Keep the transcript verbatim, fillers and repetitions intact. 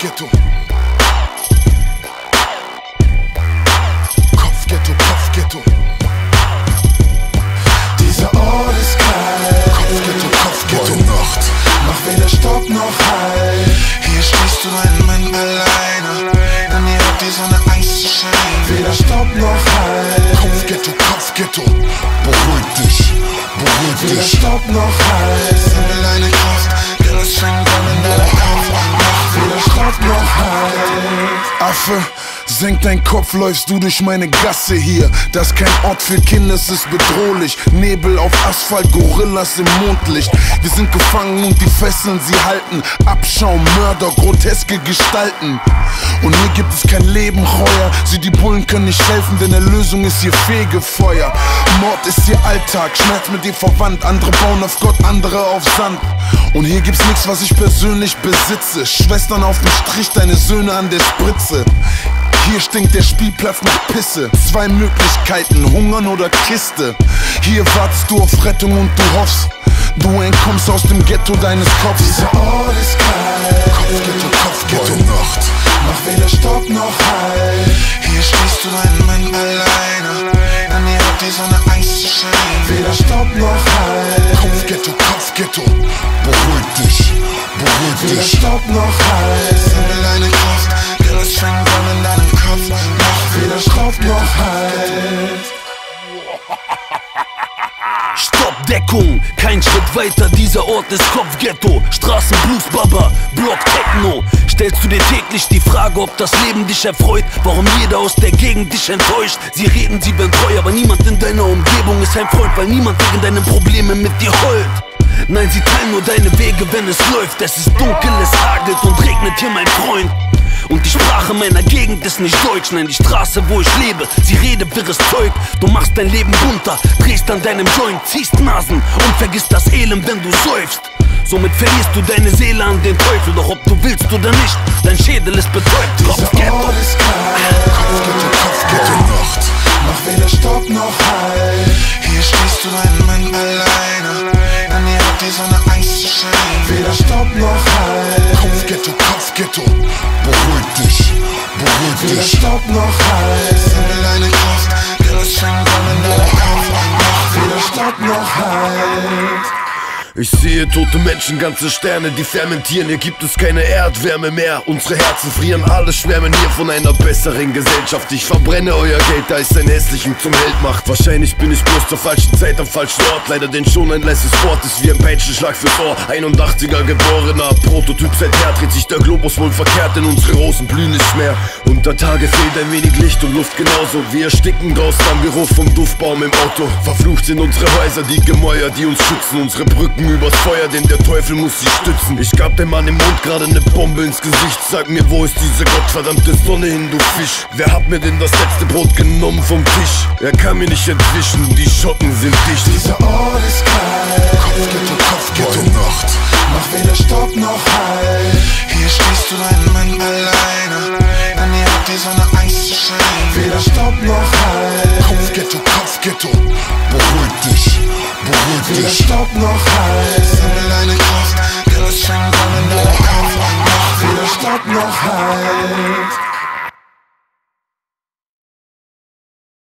Kopfghetto. Kopfghetto, Kopfghetto. Dieser Ort ist kalt. Kopfghetto, Kopfghetto. Nacht. Mach weder Stopp noch Halt. Hier stehst du ein Mann alleine, denn hier hat die Sonne Angst zu scheinen. Weder Stopp noch Halt. Kopfghetto, Kopfghetto. Beruhig dich, beruhig Weder dich. Stopp noch Halt. Sammel deine Kraft, denn es fängt an in deinem Kopf. Weder Stopp noch Halt. Affe, senk dein Kopf, läufst du durch meine Gasse hier. Das ist kein Ort für Kinder, es ist bedrohlich. Nebel auf Asphalt, Gorillas im Mondlicht. Wir sind gefangen und die Fesseln sie halten. Abschaum, Mörder, groteske Gestalten. Und hier gibt es kein Leben, Reuer. Sie, die Bullen, können nicht helfen, denn Erlösung ist ihr Fegefeuer. Mord ist ihr Alltag, Schmerz mit ihr verwandt. Andere bauen auf Gott, andere auf Sand. Und hier gibt's nichts, was ich persönlich besitze. Schwestern auf dem Strich, deine Söhne an der Spritze. Hier stinkt der Spielplatz nach Pisse. Zwei Möglichkeiten, hungern oder Kiste. Hier wartest du auf Rettung und du hoffst, du entkommst aus dem Ghetto deines Kopfs. Dieser Ort ist kalt. Kopfghetto, Kopfghetto, Nacht. Mach weder Stopp noch Halt. Hier stehst du ein Mann alleine, denn hier hat die Sonne Angst zu scheinen. Weder Stopp noch Halt. Kopfghetto, Kopfghetto. Beruhig dich, beruhig Weder dich. Stopp noch Halt. Sammel deine Kraft, denn es fängt an in deinem Kopf. Weder Stopp noch Halt. Stopp, Deckung, kein Schritt weiter, dieser Ort ist Kopfghetto. Straßen, Blues, Baba, Block, Techno. Stellst du dir täglich die Frage, ob das Leben dich erfreut? Warum jeder aus der Gegend dich enttäuscht? Sie reden, sie werden treu, aber niemand in deiner Umgebung ist ein Freund, weil niemand wegen deinen Problemen mit dir heult. Nein, sie teilen nur deine Wege, wenn es läuft. Es ist dunkel, es hagelt und regnet hier, mein Freund. Und die Sprache meiner Gegend ist nicht Deutsch, nein, die Straße, wo ich lebe, sie redet wirres Zeug. Du machst dein Leben bunter, drehst an deinem Joint, ziehst Nasen und vergisst das Elend, wenn du säufst. Somit verlierst du deine Seele an den Teufel, doch ob du willst oder nicht, dein Schädel ist betäubt. Dieser Kopfghetto. Ort ist kalt. Kopfghetto, Kopfghetto, Nacht. Mach weder Stopp noch Halt. Hier stehst du ein Mann alleine, denn hier hat die Sonne Angst zu scheinen. Weder Stopp noch Halt. Kopfghetto, Kopfghetto. Beruhig dich, beruhig Weder dich. Stopp noch Halt. Sammel deine Kraft, denn es fängt an in deinem Kopf. Weder Stopp noch Halt. Ich sehe tote Menschen, ganze Sterne, die fermentieren. Hier gibt es keine Erdwärme mehr. Unsere Herzen frieren, alle schwärmen hier von einer besseren Gesellschaft. Ich verbrenne euer Geld, da es einen Hässlichen zum Held macht. Wahrscheinlich bin ich bloß zur falschen Zeit am falschen Ort. Leider denn schon ein letztes Wort ist wie ein Peitschenschlag fürs Ohr. einundachtziger geborener Prototyp seither dreht sich der Globus wohl verkehrt, denn unsere Rosen blühen nicht mehr. Unter Tage fehlt ein wenig Licht und Luft genauso. Wir ersticken draußen am Geruch vom Duftbaum im Auto. Verflucht sind unsere Häuser, die Gemäuer, die uns schützen. Unsere Brücken übers Feuer, denn der Teufel muss sie stützen. Ich gab dem Mann im Mund gerade ne Bombe ins Gesicht. Sag mir, wo ist diese gottverdammte Sonne hin, du Fisch? Wer hat mir denn das letzte Brot genommen vom Tisch? Er kann mir nicht entwischen, die Schotten sind dicht. Dieser Ort ist kalt. Kopfghetto, Kopfghetto, Nacht. Mach weder Stopp noch Halt. Hier stehst du ein Mann alleine, denn hier hat die Sonne Angst zu scheinen. Weder Stopp noch Halt. Kopfghetto, Kopfghetto. Beruhig dich, beruhig Weder dich. Stopp noch Halt. Sammel deine Kraft, denn es fängt an in deinem Kopf. Weder Stopp noch Halt.